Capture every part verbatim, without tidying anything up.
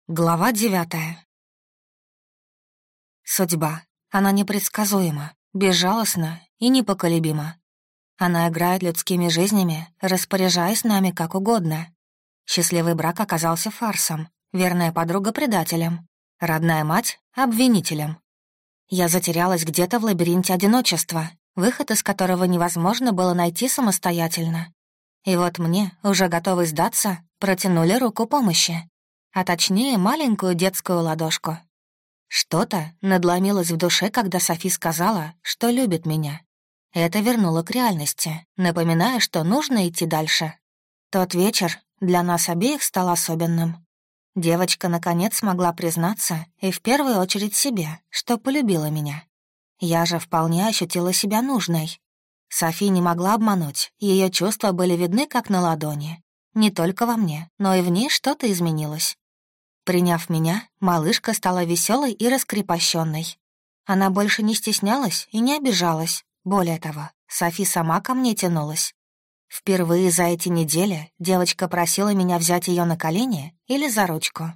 Глава девятая. Судьба. Она непредсказуема, безжалостна и непоколебима. Она играет людскими жизнями, распоряжаясь нами как угодно. Счастливый брак оказался фарсом, верная подруга — предателем, родная мать — обвинителем. Я затерялась где-то в лабиринте одиночества, выход из которого невозможно было найти самостоятельно. И вот мне, уже готовый сдаться, протянули руку помощи. А точнее, маленькую детскую ладошку. Что-то надломилось в душе, когда Софи сказала, что любит меня. Это вернуло к реальности, напоминая, что нужно идти дальше. Тот вечер для нас обеих стал особенным. Девочка, наконец, смогла признаться, и в первую очередь себе, что полюбила меня. Я же вполне ощутила себя нужной. Софи не могла обмануть, ее чувства были видны как на ладони. Не только во мне, но и в ней что-то изменилось. Приняв меня, малышка стала веселой и раскрепощенной. Она больше не стеснялась и не обижалась. Более того, Софи сама ко мне тянулась. Впервые за эти недели девочка просила меня взять ее на колени или за ручку.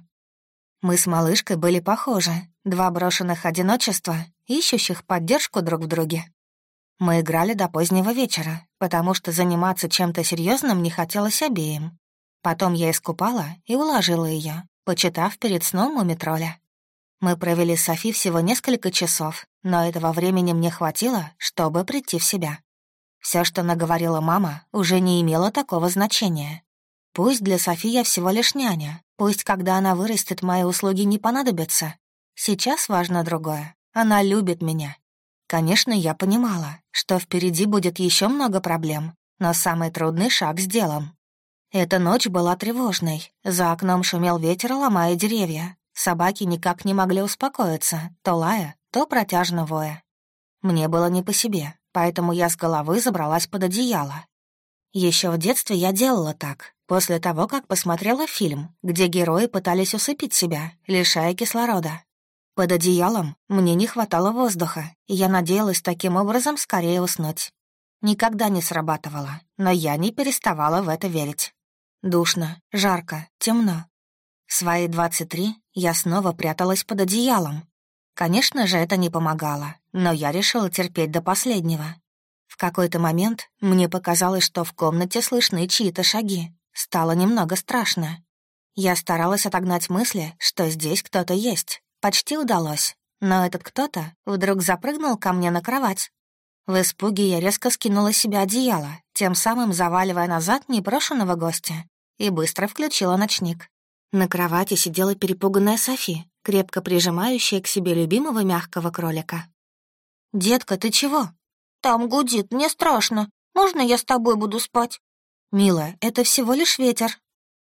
Мы с малышкой были похожи, два брошенных одиночества, ищущих поддержку друг в друге. Мы играли до позднего вечера, потому что заниматься чем-то серьезным не хотелось обеим. Потом я искупала и уложила ее, почитав перед сном мумитроля. Мы провели с Софи всего несколько часов, но этого времени мне хватило, чтобы прийти в себя. Все, что наговорила мама, уже не имело такого значения. Пусть для Софи я всего лишь няня, пусть, когда она вырастет, мои услуги не понадобятся. Сейчас важно другое. Она любит меня. Конечно, я понимала, что впереди будет еще много проблем, но самый трудный шаг сделан. Эта ночь была тревожной. За окном шумел ветер, ломая деревья. Собаки никак не могли успокоиться, то лая, то протяжно воя. Мне было не по себе, поэтому я с головы забралась под одеяло. Еще в детстве я делала так, после того, как посмотрела фильм, где герои пытались усыпить себя, лишая кислорода. Под одеялом мне не хватало воздуха, и я надеялась таким образом скорее уснуть. Никогда не срабатывало, но я не переставала в это верить. Душно, жарко, темно. В свои двадцать три я снова пряталась под одеялом. Конечно же, это не помогало, но я решила терпеть до последнего. В какой-то момент мне показалось, что в комнате слышны чьи-то шаги. Стало немного страшно. Я старалась отогнать мысли, что здесь кто-то есть. Почти удалось, но этот кто-то вдруг запрыгнул ко мне на кровать. В испуге я резко скинула с себя одеяло, тем самым заваливая назад непрошенного гостя, и быстро включила ночник. На кровати сидела перепуганная Софи, крепко прижимающая к себе любимого мягкого кролика. «Детка, ты чего?» «Там гудит, мне страшно. Можно я с тобой буду спать?» «Милая, это всего лишь ветер».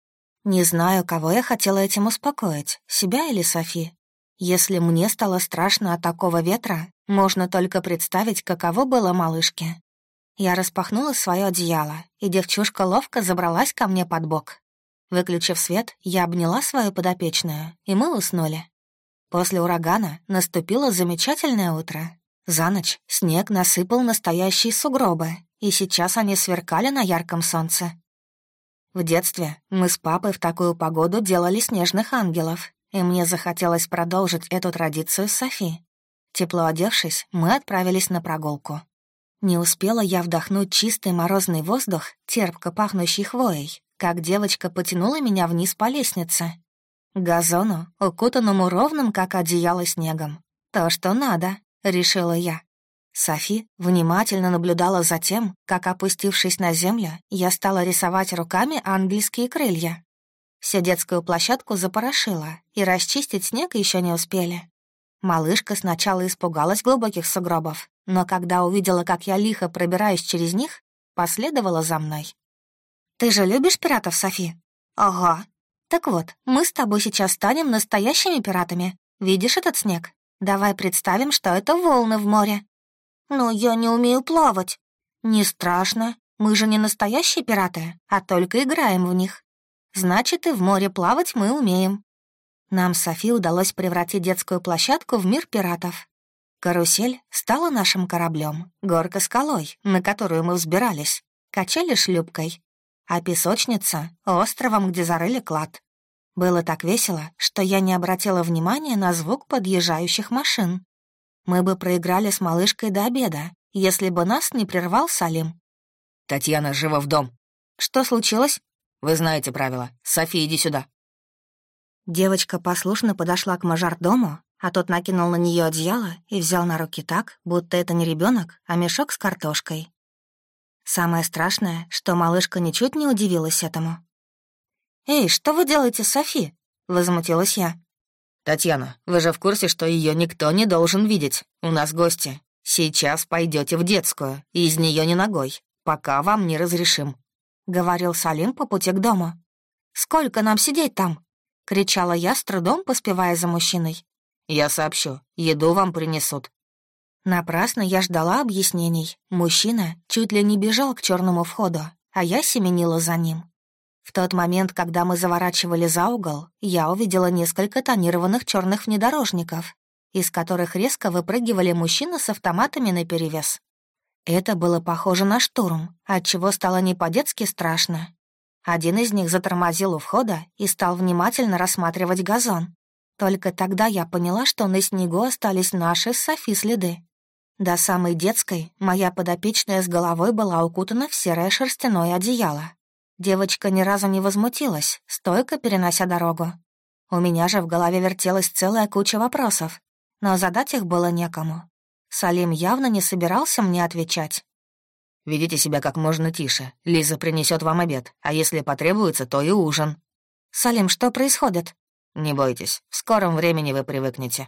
Не знаю, кого я хотела этим успокоить, себя или Софи. Если мне стало страшно от такого ветра, можно только представить, каково было малышке. Я распахнула свое одеяло, и девчушка ловко забралась ко мне под бок. Выключив свет, я обняла свою подопечную, и мы уснули. После урагана наступило замечательное утро. За ночь снег насыпал настоящие сугробы, и сейчас они сверкали на ярком солнце. В детстве мы с папой в такую погоду делали снежных ангелов, и мне захотелось продолжить эту традицию с Софи. Тепло одевшись, мы отправились на прогулку. Не успела я вдохнуть чистый морозный воздух, терпко пахнущий хвоей, как девочка потянула меня вниз по лестнице. К газону, укутанному ровным, как одеяло, снегом. То, что надо, решила я. Софи внимательно наблюдала за тем, как, опустившись на землю, я стала рисовать руками ангельские крылья. Всю детскую площадку запорошило, и расчистить снег еще не успели. Малышка сначала испугалась глубоких сугробов, но когда увидела, как я лихо пробираюсь через них, последовала за мной. «Ты же любишь пиратов, Софи?» «Ага». «Так вот, мы с тобой сейчас станем настоящими пиратами. Видишь этот снег? Давай представим, что это волны в море». «Но я не умею плавать». «Не страшно. Мы же не настоящие пираты, а только играем в них. Значит, и в море плавать мы умеем». Нам с Софи удалось превратить детскую площадку в мир пиратов. Карусель стала нашим кораблем, горка — скалой, на которую мы взбирались, качели — шлюпкой, а песочница — островом, где зарыли клад. Было так весело, что я не обратила внимания на звук подъезжающих машин. Мы бы проиграли с малышкой до обеда, если бы нас не прервал Салим. «Татьяна, живо в дом!» «Что случилось?» «Вы знаете правила. Софи, иди сюда». Девочка послушно подошла к мажордому, а тот накинул на нее одеяло и взял на руки так, будто это не ребенок, а мешок с картошкой. Самое страшное, что малышка ничуть не удивилась этому. «Эй, что вы делаете с Софи?» — возмутилась я. «Татьяна, вы же в курсе, что ее никто не должен видеть? У нас гости. Сейчас пойдете в детскую, и из нее не ногой, пока вам не разрешим», — говорил Салим по пути к дому. «Сколько нам сидеть там?» — кричала я, с трудом поспевая за мужчиной. «Я сообщу, еду вам принесут». Напрасно я ждала объяснений. Мужчина чуть ли не бежал к черному входу, а я семенила за ним. В тот момент, когда мы заворачивали за угол, я увидела несколько тонированных черных внедорожников, из которых резко выпрыгивали мужчины с автоматами наперевес. Это было похоже на штурм, отчего стало не по-детски страшно. Один из них затормозил у входа и стал внимательно рассматривать газон. Только тогда я поняла, что на снегу остались наши с Софи следы. До самой детской моя подопечная с головой была укутана в серое шерстяное одеяло. Девочка ни разу не возмутилась, стойко перенося дорогу. У меня же в голове вертелась целая куча вопросов, но задать их было некому. Салим явно не собирался мне отвечать. «Ведите себя как можно тише. Лиза принесет вам обед, а если потребуется, то и ужин». «Салим, что происходит?» «Не бойтесь, в скором времени вы привыкнете».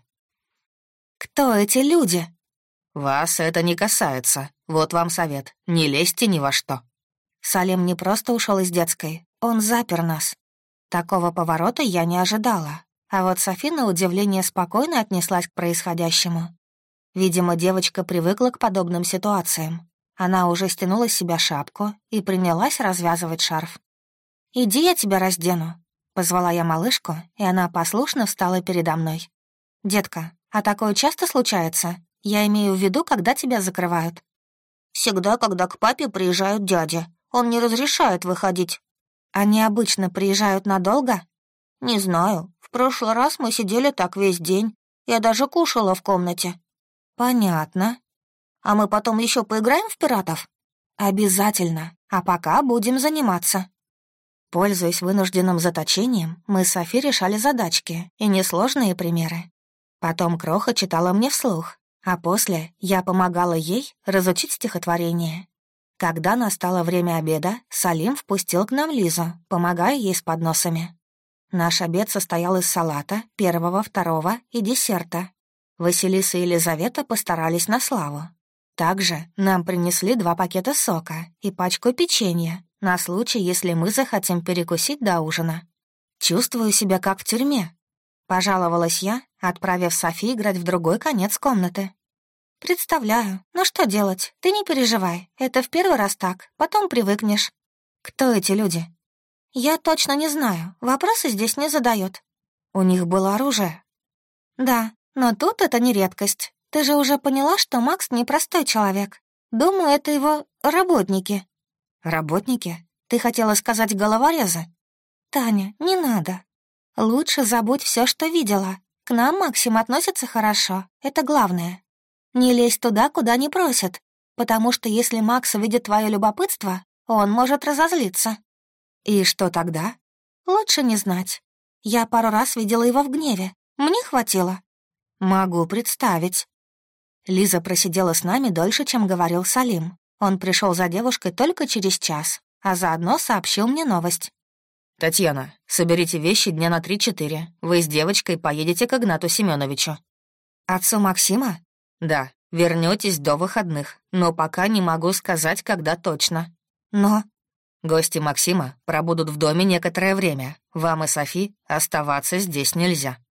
«Кто эти люди?» «Вас это не касается. Вот вам совет. Не лезьте ни во что». Салим не просто ушел из детской, он запер нас. Такого поворота я не ожидала, а вот Софи на удивление спокойно отнеслась к происходящему. Видимо, девочка привыкла к подобным ситуациям. Она уже стянула с себя шапку и принялась развязывать шарф. «Иди, я тебя раздену», — позвала я малышку, и она послушно встала передо мной. «Детка, а такое часто случается? Я имею в виду, когда тебя закрывают». «Всегда, когда к папе приезжают дяди. Он не разрешает выходить». «Они обычно приезжают надолго?» «Не знаю. В прошлый раз мы сидели так весь день. Я даже кушала в комнате». «Понятно. А мы потом еще поиграем в пиратов?» «Обязательно. А пока будем заниматься». Пользуясь вынужденным заточением, мы с Софи решали задачки и несложные примеры. Потом Кроха читала мне вслух, а после я помогала ей разучить стихотворение. Когда настало время обеда, Салим впустил к нам Лизу, помогая ей с подносами. Наш обед состоял из салата, первого, второго и десерта. Василиса и Елизавета постарались на славу. Также нам принесли два пакета сока и пачку печенья на случай, если мы захотим перекусить до ужина. «Чувствую себя как в тюрьме», — пожаловалась я, отправив Софи играть в другой конец комнаты. «Представляю. Ну что делать? Ты не переживай. Это в первый раз так, потом привыкнешь». «Кто эти люди?» «Я точно не знаю. Вопросы здесь не задают». «У них было оружие?» «Да, но тут это не редкость. Ты же уже поняла, что Макс непростой человек. Думаю, это его работники». «Работники? Ты хотела сказать головорезы?» «Таня, не надо. Лучше забудь все, что видела. К нам Максим относится хорошо. Это главное. Не лезь туда, куда не просят, потому что если Макс увидит твое любопытство, он может разозлиться». «И что тогда?» «Лучше не знать. Я пару раз видела его в гневе. Мне хватило». «Могу представить». Лиза просидела с нами дольше, чем говорил Салим. Он пришел за девушкой только через час, а заодно сообщил мне новость. «Татьяна, соберите вещи дня на три-четыре. Вы с девочкой поедете к Игнату Семеновичу». «Отцу Максима?» «Да, вернётесь до выходных, но пока не могу сказать, когда точно». «Но...» «Гости Максима пробудут в доме некоторое время. Вам и Софи оставаться здесь нельзя».